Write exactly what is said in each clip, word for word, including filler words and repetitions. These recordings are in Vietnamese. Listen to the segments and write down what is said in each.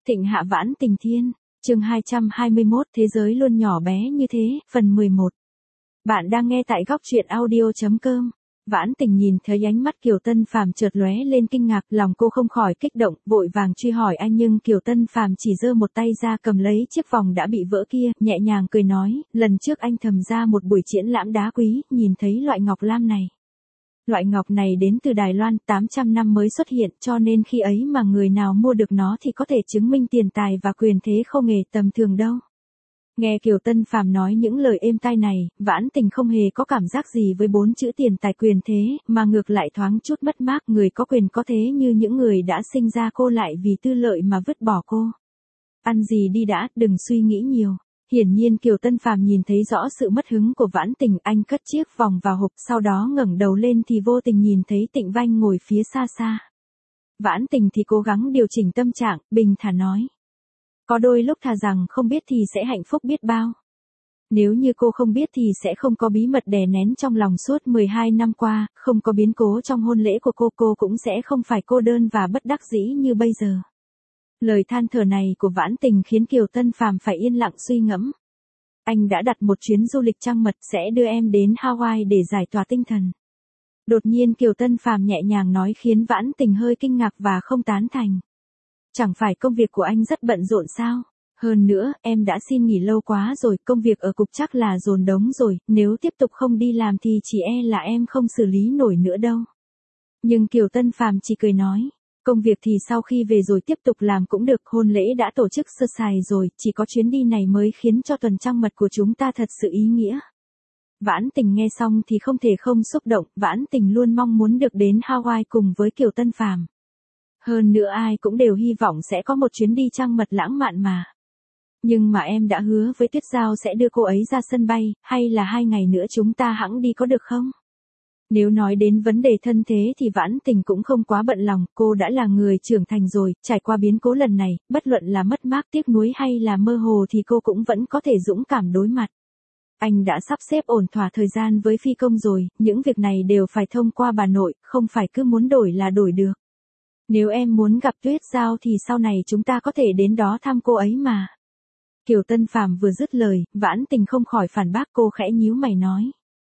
Thịnh hạ Vãn Tình Thiên, chương hai trăm hai mươi mốt Thế giới luôn nhỏ bé như thế, phần mười một. Bạn đang nghe tại góc truyện audio chấm com. Vãn Tình nhìn thấy ánh mắt Kiều Tân Phàm chợt lóe lên kinh ngạc, lòng cô không khỏi kích động, vội vàng truy hỏi anh nhưng Kiều Tân Phàm chỉ giơ một tay ra cầm lấy chiếc vòng đã bị vỡ kia, nhẹ nhàng cười nói, lần trước anh thầm ra một buổi triển lãm đá quý, nhìn thấy loại ngọc lam này. Loại ngọc này đến từ Đài Loan, tám trăm năm mới xuất hiện, cho nên khi ấy mà người nào mua được nó thì có thể chứng minh tiền tài và quyền thế không hề tầm thường đâu. Nghe Kiều Tân Phàm nói những lời êm tai này, Vãn Tình không hề có cảm giác gì với bốn chữ tiền tài quyền thế, mà ngược lại thoáng chút mất mát, người có quyền có thế như những người đã sinh ra cô lại vì tư lợi mà vứt bỏ cô. Ăn gì đi đã, đừng suy nghĩ nhiều. Hiển nhiên Kiều Tân Phàm nhìn thấy rõ sự mất hứng của Vãn Tình, anh cất chiếc vòng vào hộp, sau đó ngẩng đầu lên thì vô tình nhìn thấy Tịnh Vanh ngồi phía xa xa. Vãn Tình thì cố gắng điều chỉnh tâm trạng, bình thản nói. Có đôi lúc thà rằng không biết thì sẽ hạnh phúc biết bao. Nếu như cô không biết thì sẽ không có bí mật đè nén trong lòng suốt mười hai năm qua, không có biến cố trong hôn lễ của cô, cô cũng sẽ không phải cô đơn và bất đắc dĩ như bây giờ. Lời than thở này của Vãn Tình khiến Kiều Tân Phàm phải yên lặng suy ngẫm. Anh đã đặt một chuyến du lịch trăng mật sẽ đưa em đến Hawaii để giải tỏa tinh thần. Đột nhiên Kiều Tân Phàm nhẹ nhàng nói khiến Vãn Tình hơi kinh ngạc và không tán thành. Chẳng phải công việc của anh rất bận rộn sao? Hơn nữa, em đã xin nghỉ lâu quá rồi, công việc ở cục chắc là dồn đống rồi, nếu tiếp tục không đi làm thì chỉ e là em không xử lý nổi nữa đâu. Nhưng Kiều Tân Phàm chỉ cười nói. Công việc thì sau khi về rồi tiếp tục làm cũng được, hôn lễ đã tổ chức sơ sài rồi, chỉ có chuyến đi này mới khiến cho tuần trăng mật của chúng ta thật sự ý nghĩa. Vãn Tình nghe xong thì không thể không xúc động, Vãn Tình luôn mong muốn được đến Hawaii cùng với Kiều Tân Phàm. Hơn nữa ai cũng đều hy vọng sẽ có một chuyến đi trăng mật lãng mạn mà. Nhưng mà em đã hứa với Tuyết Giao sẽ đưa cô ấy ra sân bay, hay là hai ngày nữa chúng ta hẵng đi có được không? Nếu nói đến vấn đề thân thế thì Vãn Tình cũng không quá bận lòng, cô đã là người trưởng thành rồi, trải qua biến cố lần này, bất luận là mất mát tiếc nuối hay là mơ hồ thì cô cũng vẫn có thể dũng cảm đối mặt. Anh đã sắp xếp ổn thỏa thời gian với phi công rồi, những việc này đều phải thông qua bà nội, không phải cứ muốn đổi là đổi được. Nếu em muốn gặp Tuyết Giao thì sau này chúng ta có thể đến đó thăm cô ấy mà. Kiều Tân Phàm vừa dứt lời, Vãn Tình không khỏi phản bác, cô khẽ nhíu mày nói.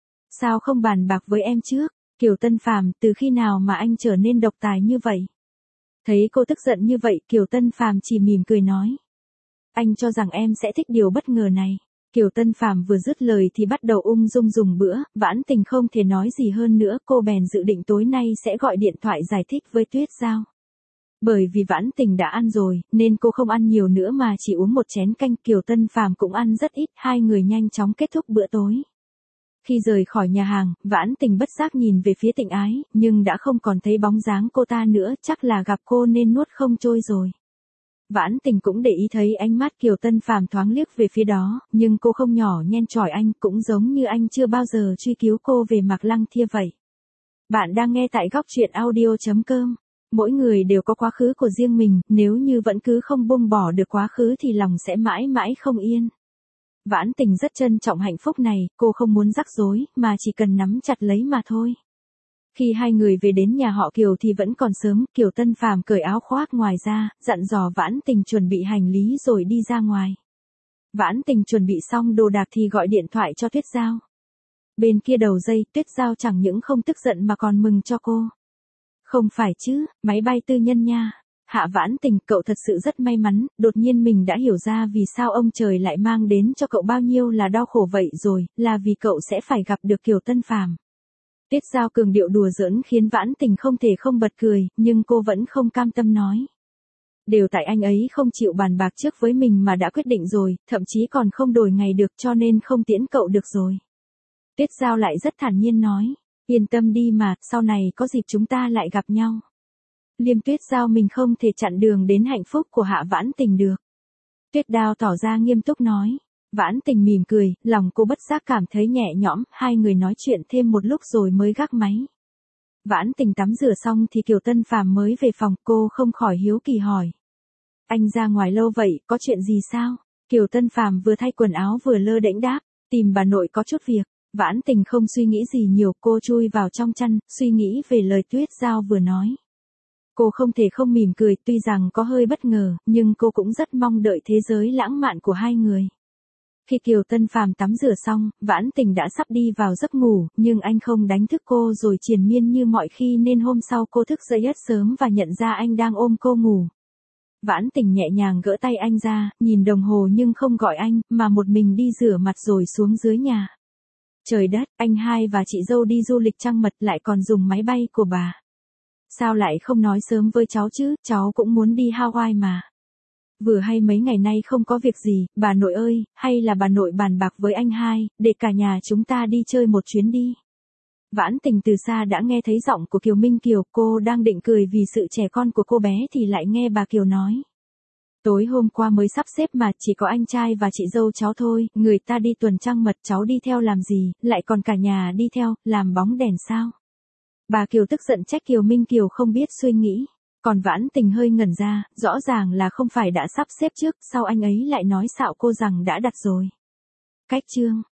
Sao không bàn bạc với em trước? Kiều Tân Phàm, từ khi nào mà anh trở nên độc tài như vậy? Thấy cô tức giận như vậy, Kiều Tân Phàm chỉ mỉm cười nói. Anh cho rằng em sẽ thích điều bất ngờ này. Kiều Tân Phàm vừa dứt lời thì bắt đầu ung dung dùng bữa, Vãn Tình không thể nói gì hơn nữa, cô bèn dự định tối nay sẽ gọi điện thoại giải thích với Tuyết Giao. Bởi vì Vãn Tình đã ăn rồi, nên cô không ăn nhiều nữa mà chỉ uống một chén canh, Kiều Tân Phàm cũng ăn rất ít, hai người nhanh chóng kết thúc bữa tối. Khi rời khỏi nhà hàng, Vãn Tình bất giác nhìn về phía Tịnh Ái, nhưng đã không còn thấy bóng dáng cô ta nữa, chắc là gặp cô nên nuốt không trôi rồi. Vãn Tình cũng để ý thấy ánh mắt Kiều Tân Phàm thoáng liếc về phía đó, nhưng cô không nhỏ nhen chỏi anh, cũng giống như anh chưa bao giờ truy cứu cô về Mạc Lăng Thia vậy. Bạn đang nghe tại góc truyện audio chấm com. Mỗi người đều có quá khứ của riêng mình, nếu như vẫn cứ không buông bỏ được quá khứ thì lòng sẽ mãi mãi không yên. Vãn Tình rất trân trọng hạnh phúc này, cô không muốn rắc rối, mà chỉ cần nắm chặt lấy mà thôi. Khi hai người về đến nhà họ Kiều thì vẫn còn sớm, Kiều Tân Phàm cởi áo khoác ngoài ra, dặn dò Vãn Tình chuẩn bị hành lý rồi đi ra ngoài. Vãn Tình chuẩn bị xong đồ đạc thì gọi điện thoại cho Tuyết Giao. Bên kia đầu dây, Tuyết Giao chẳng những không tức giận mà còn mừng cho cô. Không phải chứ, máy bay tư nhân nha. Hạ Vãn Tình, cậu thật sự rất may mắn, đột nhiên mình đã hiểu ra vì sao ông trời lại mang đến cho cậu bao nhiêu là đau khổ vậy rồi, là vì cậu sẽ phải gặp được Kiều Tân Phàm. Tuyết Giao cường điệu đùa giỡn khiến Vãn Tình không thể không bật cười, nhưng cô vẫn không cam tâm nói. Đều tại anh ấy không chịu bàn bạc trước với mình mà đã quyết định rồi, thậm chí còn không đổi ngày được cho nên không tiễn cậu được rồi. Tuyết Giao lại rất thản nhiên nói, yên tâm đi mà, sau này có dịp chúng ta lại gặp nhau. Liêm Tuyết Giao mình không thể chặn đường đến hạnh phúc của Hạ Vãn Tình được. Tuyết Đao tỏ ra nghiêm túc nói. Vãn Tình mỉm cười, lòng cô bất giác cảm thấy nhẹ nhõm, hai người nói chuyện thêm một lúc rồi mới gác máy. Vãn Tình tắm rửa xong thì Kiều Tân Phàm mới về phòng, cô không khỏi hiếu kỳ hỏi. Anh ra ngoài lâu vậy, có chuyện gì sao? Kiều Tân Phàm vừa thay quần áo vừa lơ đễnh đáp, tìm bà nội có chút việc. Vãn Tình không suy nghĩ gì nhiều, cô chui vào trong chăn, suy nghĩ về lời Tuyết Giao vừa nói. Cô không thể không mỉm cười, tuy rằng có hơi bất ngờ, nhưng cô cũng rất mong đợi thế giới lãng mạn của hai người. Khi Kiều Tân Phàm tắm rửa xong, Vãn Tình đã sắp đi vào giấc ngủ, nhưng anh không đánh thức cô rồi triền miên như mọi khi nên hôm sau cô thức dậy rất sớm và nhận ra anh đang ôm cô ngủ. Vãn Tình nhẹ nhàng gỡ tay anh ra, nhìn đồng hồ nhưng không gọi anh, mà một mình đi rửa mặt rồi xuống dưới nhà. Trời đất, anh hai và chị dâu đi du lịch trăng mật lại còn dùng máy bay của bà. Sao lại không nói sớm với cháu chứ, cháu cũng muốn đi Hawaii mà. Vừa hay mấy ngày nay không có việc gì, bà nội ơi, hay là bà nội bàn bạc với anh hai, để cả nhà chúng ta đi chơi một chuyến đi. Vãn Tình từ xa đã nghe thấy giọng của Kiều Minh Kiều, cô đang định cười vì sự trẻ con của cô bé thì lại nghe bà Kiều nói. Tối hôm qua mới sắp xếp mà, chỉ có anh trai và chị dâu cháu thôi, người ta đi tuần trăng mật cháu đi theo làm gì, lại còn cả nhà đi theo, làm bóng đèn sao? Bà Kiều tức giận trách Kiều Minh Kiều không biết suy nghĩ. Còn Vãn Tình hơi ngẩn ra, rõ ràng là không phải đã sắp xếp trước, sao anh ấy lại nói xạo cô rằng đã đặt rồi. Cách chương